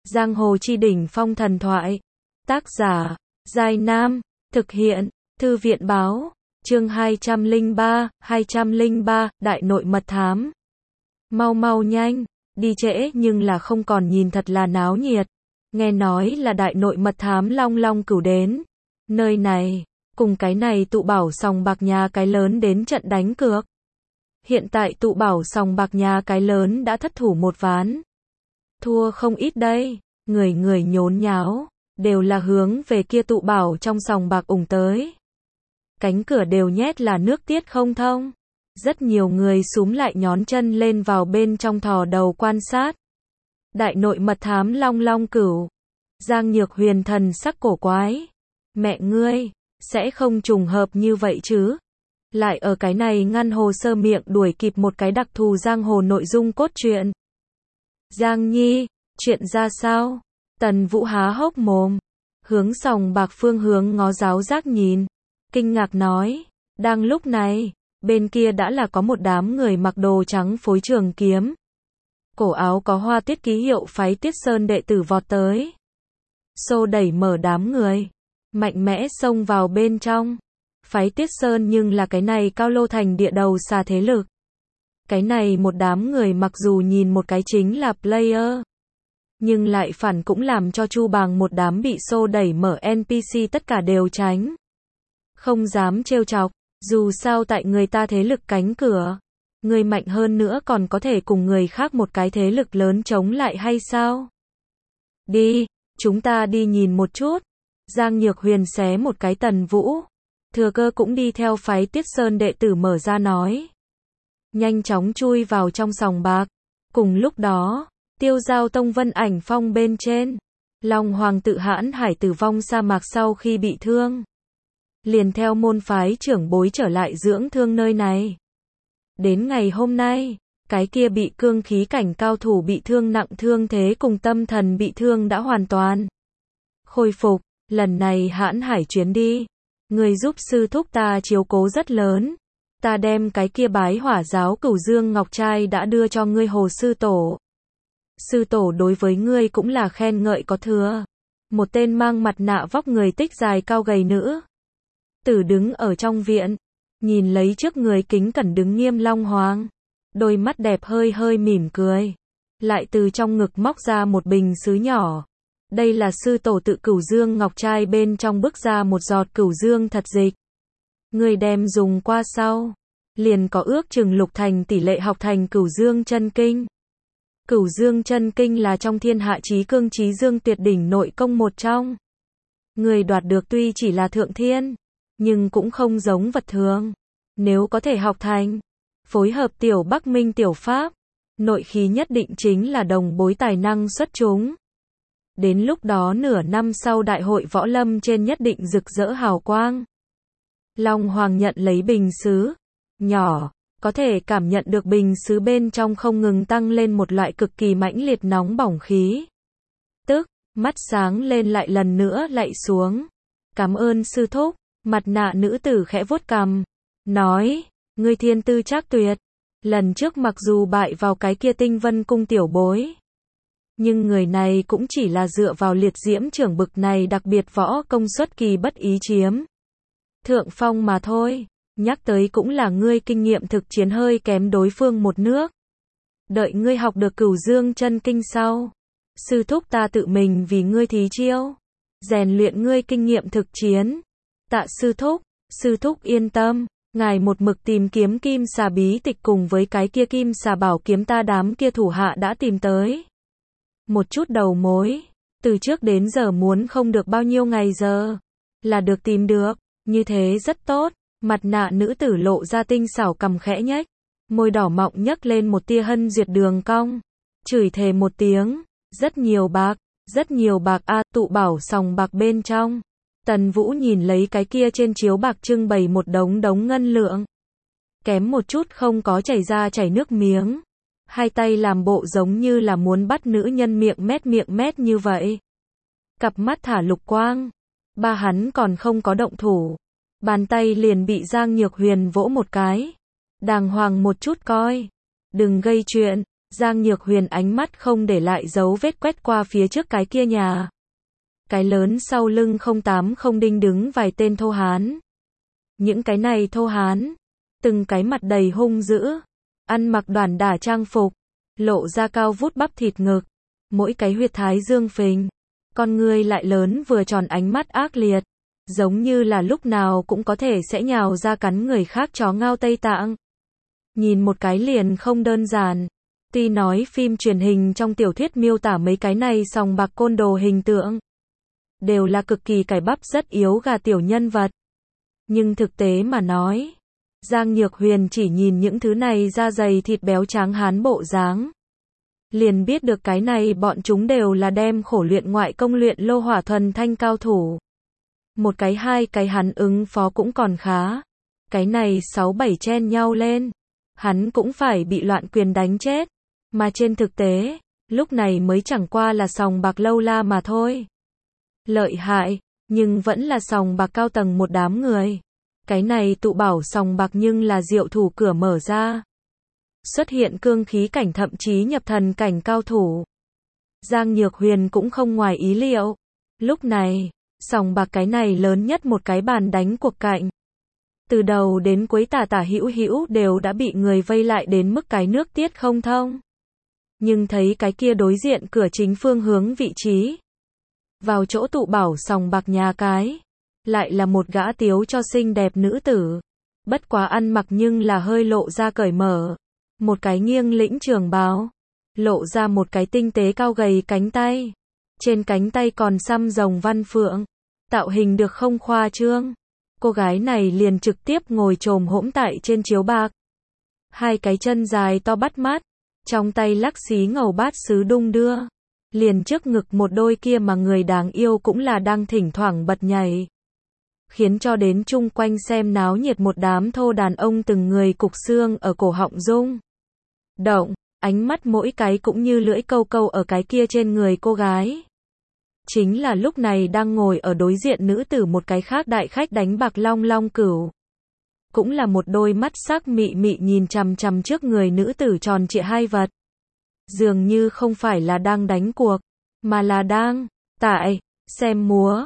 Giang hồ chi đỉnh phong thần thoại. Tác giả, Giai Nam. Thực hiện, Thư viện báo. Chương 203, Đại nội mật thám. Mau mau nhanh, đi trễ nhưng là không còn nhìn thật là náo nhiệt. Nghe nói là đại nội mật thám Long Long Cửu đến. Nơi này, cùng cái này tụ bảo sòng bạc nhà cái lớn đến trận đánh cược. Hiện tại tụ bảo sòng bạc nhà cái lớn đã thất thủ một ván. Thua không ít đây, người người nhốn nháo, đều là hướng về kia tụ bảo trong sòng bạc ủng tới. Cánh cửa đều nhét là nước tiết không thông. Rất nhiều người xúm lại nhón chân lên vào bên trong thò đầu quan sát. Đại nội mật thám Long Long Cửu. Giang Nhược Huyền thần sắc cổ quái. Mẹ ngươi, sẽ không trùng hợp như vậy chứ? Lại ở cái này ngăn hồ sơ miệng đuổi kịp một cái đặc thù giang hồ nội dung cốt truyện. Giang Nhi, chuyện ra sao? Tần Vũ há hốc mồm, hướng sòng bạc phương hướng ngó giáo giác nhìn, kinh ngạc nói, đang lúc này, bên kia đã là có một đám người mặc đồ trắng phối trường kiếm. Cổ áo có hoa tiết ký hiệu phái Tiết Sơn đệ tử vọt tới. Xô đẩy mở đám người, mạnh mẽ xông vào bên trong. Phái Tiết Sơn nhưng là cái này cao lô thành địa đầu xa thế lực. Cái này một đám người mặc dù nhìn một cái chính là player, nhưng lại phản cũng làm cho Chu Bàng một đám bị xô đẩy mở NPC tất cả đều tránh. Không dám trêu chọc, dù sao tại người ta thế lực cánh cửa. Người mạnh hơn nữa còn có thể cùng người khác một cái thế lực lớn chống lại hay sao? Đi, chúng ta đi nhìn một chút. Giang Nhược Huyền xé một cái Tần Vũ. Thừa cơ cũng đi theo phái Tiết Sơn đệ tử mở ra nói. Nhanh chóng chui vào trong sòng bạc. Cùng lúc đó, Tiêu Giao Tông Vân Ảnh Phong bên trên. Long Hoàng tự hãn hải tử vong sa mạc sau khi bị thương. Liền theo môn phái trưởng bối trở lại dưỡng thương nơi này. Đến ngày hôm nay, cái kia bị cương khí cảnh cao thủ bị thương nặng thương thế cùng tâm thần bị thương đã hoàn toàn khôi phục. Lần này hãn hải chuyến đi, người giúp sư thúc ta chiếu cố rất lớn. Ta đem cái kia bái hỏa giáo Cửu Dương Ngọc Trai đã đưa cho ngươi Hồ sư tổ. Sư tổ đối với ngươi cũng là khen ngợi có thừa. Một tên mang mặt nạ vóc người tích dài cao gầy nữ tử đứng ở trong viện, nhìn lấy trước người kính cẩn đứng nghiêm Long Hoàng, đôi mắt đẹp hơi hơi mỉm cười, lại từ trong ngực móc ra một bình sứ nhỏ. Đây là sư tổ tự Cửu Dương Ngọc Trai bên trong bức ra một giọt Cửu Dương thật dịch. Người đem dùng qua sau, liền có ước chừng lục thành tỷ lệ học thành Cửu Dương chân kinh. Cửu Dương chân kinh là trong thiên hạ chí cương chí dương tuyệt đỉnh nội công một trong. Người đoạt được tuy chỉ là thượng thiên, nhưng cũng không giống vật thường. Nếu có thể học thành, phối hợp tiểu Bắc Minh tiểu pháp, nội khí nhất định chính là đồng bối tài năng xuất chúng. Đến lúc đó nửa năm sau đại hội võ lâm trên nhất định rực rỡ hào quang. Long Hoàng nhận lấy bình sứ nhỏ, có thể cảm nhận được bình sứ bên trong không ngừng tăng lên một loại cực kỳ mãnh liệt nóng bỏng khí. Tức, mắt sáng lên lại lần nữa lạy xuống. Cảm ơn sư thúc. Mặt nạ nữ tử khẽ vuốt cằm, nói, ngươi thiên tư trác tuyệt. Lần trước mặc dù bại vào cái kia Tinh Vân cung tiểu bối, nhưng người này cũng chỉ là dựa vào liệt diễm trưởng bực này đặc biệt võ công xuất kỳ bất ý chiếm thượng phong mà thôi. Nhắc tới cũng là ngươi kinh nghiệm thực chiến hơi kém đối phương một nước. Đợi ngươi học được Cửu Dương chân kinh sau, sư thúc ta tự mình vì ngươi thí chiêu, rèn luyện ngươi kinh nghiệm thực chiến. Tạ sư thúc yên tâm, ngài một mực tìm kiếm kim xà bí tịch cùng với cái kia kim xà bảo kiếm ta đám kia thủ hạ đã tìm tới. Một chút đầu mối, từ trước đến giờ muốn không được bao nhiêu ngày giờ, là được tìm được, như thế rất tốt. Mặt nạ nữ tử lộ ra tinh xảo cằm khẽ nhếch, môi đỏ mọng nhấc lên một tia hân duyệt đường cong, chửi thề một tiếng, rất nhiều bạc a. Tụ bảo sòng bạc bên trong. Tần Vũ nhìn lấy cái kia trên chiếu bạc trưng bày một đống ngân lượng. Kém một chút không có chảy nước miếng. Hai tay làm bộ giống như là muốn bắt nữ nhân miệng mét như vậy. Cặp mắt thả lục quang. Ba hắn còn không có động thủ. Bàn tay liền bị Giang Nhược Huyền vỗ một cái. Đàng hoàng một chút coi. Đừng gây chuyện. Giang Nhược Huyền ánh mắt không để lại dấu vết quét qua phía trước cái kia nhà. Cái lớn sau lưng 080 đinh đứng vài tên thô hán. Những cái này thô hán, từng cái mặt đầy hung dữ, ăn mặc đoản đả trang phục, lộ ra cao vút bắp thịt ngực, mỗi cái huyệt thái dương phình, con người lại lớn vừa tròn, ánh mắt ác liệt, giống như là lúc nào cũng có thể sẽ nhào ra cắn người khác chó ngao Tây Tạng. Nhìn một cái liền không đơn giản. Tuy nói phim truyền hình trong tiểu thuyết miêu tả mấy cái này sòng bạc côn đồ hình tượng đều là cực kỳ cải bắp rất yếu gà tiểu nhân vật. Nhưng thực tế mà nói, Giang Nhược Huyền chỉ nhìn những thứ này da dày thịt béo tráng hán bộ dáng, liền biết được cái này bọn chúng đều là đem khổ luyện ngoại công luyện lô hỏa thuần thanh cao thủ. Một cái hai cái hắn ứng phó cũng còn khá. Cái này 6-7 chen nhau lên, hắn cũng phải bị loạn quyền đánh chết. Mà trên thực tế, lúc này mới chẳng qua là sòng bạc lâu la mà thôi. Lợi hại, nhưng vẫn là sòng bạc cao tầng một đám người. Cái này tụ bảo sòng bạc nhưng là diệu thủ cửa mở ra. Xuất hiện cương khí cảnh thậm chí nhập thần cảnh cao thủ. Giang Nhược Huyền cũng không ngoài ý liệu. Lúc này, sòng bạc cái này lớn nhất một cái bàn đánh cuộc cạnh. Từ đầu đến cuối tả tả hữu hữu đều đã bị người vây lại đến mức cái nước tiết không thông. Nhưng thấy cái kia đối diện cửa chính phương hướng vị trí. Vào chỗ tụ bảo sòng bạc nhà cái. Lại là một gã tiếu cho xinh đẹp nữ tử. Bất quá ăn mặc nhưng là hơi lộ ra cởi mở. Một cái nghiêng lĩnh trường bào. Lộ ra một cái tinh tế cao gầy cánh tay. Trên cánh tay còn xăm rồng văn phượng. Tạo hình được không khoa trương. Cô gái này liền trực tiếp ngồi chồm hỗn tại trên chiếu bạc. Hai cái chân dài to bắt mắt. Trong tay lắc xí ngầu bát sứ đung đưa. Liền trước ngực một đôi kia mà người đáng yêu cũng là đang thỉnh thoảng bật nhảy. Khiến cho đến chung quanh xem náo nhiệt một đám thô đàn ông từng người cục xương ở cổ họng rung động, ánh mắt mỗi cái cũng như lưỡi câu câu ở cái kia trên người cô gái. Chính là lúc này đang ngồi ở đối diện nữ tử một cái khác đại khách đánh bạc Long Long Cửu. Cũng là một đôi mắt sắc mị mị nhìn chằm chằm trước người nữ tử tròn trịa hai vật. Dường như không phải là đang đánh cuộc, mà là đang xem múa.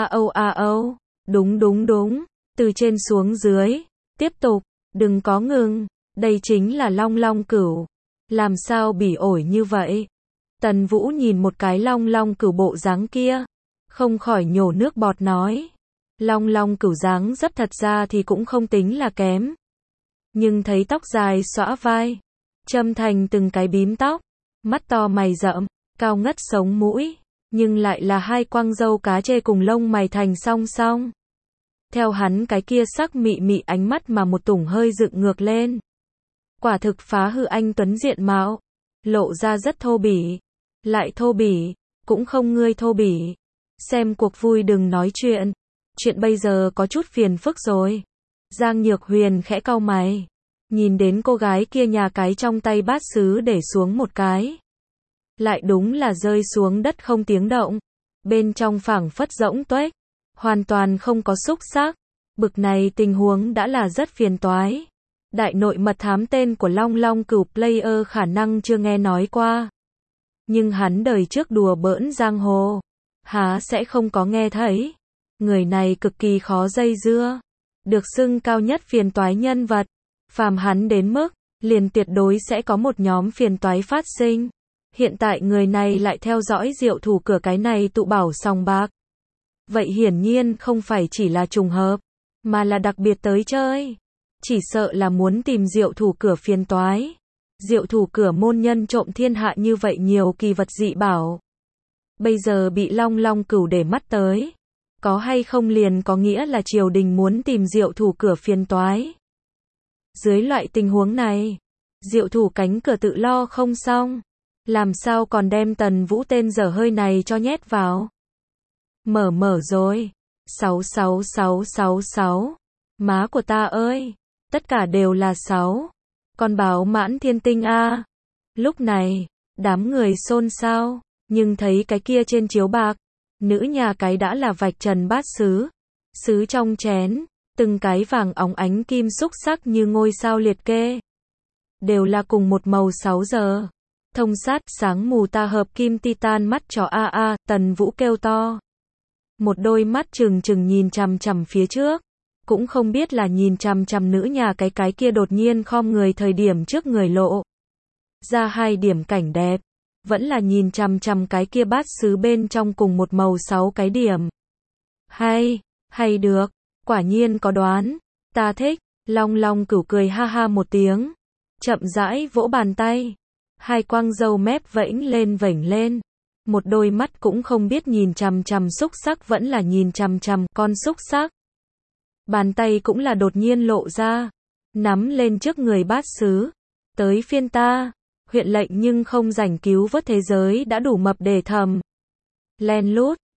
A âu. Đúng đúng đúng, từ trên xuống dưới, tiếp tục, đừng có ngừng, đây chính là Long Long Cửu. Làm sao bỉ ổi như vậy? Tần Vũ nhìn một cái Long Long Cửu bộ dáng kia, không khỏi nhổ nước bọt nói. Long Long Cửu dáng dấp thật ra thì cũng không tính là kém. Nhưng thấy tóc dài xõa vai, châm thành từng cái bím tóc, mắt to mày rậm, cao ngất sống mũi, nhưng lại là hai quăng râu cá chê cùng lông mày thành song song. Theo hắn cái kia sắc mị mị ánh mắt mà một tủng hơi dựng ngược lên. Quả thực phá hư anh tuấn diện mạo, lộ ra rất thô bỉ. Lại thô bỉ, cũng không ngươi thô bỉ. Xem cuộc vui đừng nói chuyện. Chuyện bây giờ có chút phiền phức rồi. Giang Nhược Huyền khẽ cau mày. Nhìn đến cô gái kia nhà cái trong tay bát sứ để xuống một cái. Lại đúng là rơi xuống đất không tiếng động. Bên trong phảng phất rỗng tuếch. Hoàn toàn không có xúc xắc. Bực này tình huống đã là rất phiền toái. Đại nội mật thám tên của Long Long Cửu player khả năng chưa nghe nói qua. Nhưng hắn đời trước đùa bỡn giang hồ. Há sẽ không có nghe thấy. Người này cực kỳ khó dây dưa. Được xưng cao nhất phiền toái nhân vật. Phàm hắn đến mức, liền tuyệt đối sẽ có một nhóm phiền toái phát sinh. Hiện tại người này lại theo dõi diệu thủ cửa cái này tụ bảo sòng bạc. Vậy hiển nhiên không phải chỉ là trùng hợp, mà là đặc biệt tới chơi. Chỉ sợ là muốn tìm diệu thủ cửa phiền toái. Diệu thủ cửa môn nhân trộm thiên hạ như vậy nhiều kỳ vật dị bảo. Bây giờ bị Long Long Cửu để mắt tới. Có hay không liền có nghĩa là triều đình muốn tìm diệu thủ cửa phiền toái. Dưới loại tình huống này, diệu thủ cánh cửa tự lo không xong. Làm sao còn đem Tần Vũ tên dở hơi này cho nhét vào. Mở rồi. 66666. Má của ta ơi. Tất cả đều là 6. Con báo mãn thiên tinh a. Lúc này, đám người xôn xao. Nhưng thấy cái kia trên chiếu bạc. Nữ nhà cái đã là vạch trần bát sứ. Sứ trong chén. Từng cái vàng óng ánh kim xúc sắc như ngôi sao liệt kê. Đều là cùng một màu 6 giờ. Thông sát, sáng mù ta hợp kim titan mắt chó a a, Tần Vũ kêu to. Một đôi mắt trừng trừng nhìn chằm chằm phía trước, cũng không biết là nhìn chằm chằm nữ nhà cái kia đột nhiên khom người thời điểm trước người lộ ra 2 điểm cảnh đẹp, vẫn là nhìn chằm chằm cái kia bát sứ bên trong cùng một màu 6 cái điểm. Hay được, quả nhiên có đoán, ta thích. Long Long Cửu cười ha ha một tiếng, chậm rãi vỗ bàn tay, 2 quang râu mép vểnh lên, một đôi mắt cũng không biết nhìn chằm chằm xúc sắc vẫn là nhìn chằm chằm con xúc sắc. Bàn tay cũng là đột nhiên lộ ra, nắm lên trước người bát sứ, tới phiên ta, huyện lệnh nhưng không rảnh cứu vớt thế giới đã đủ mập để thầm. Len lút,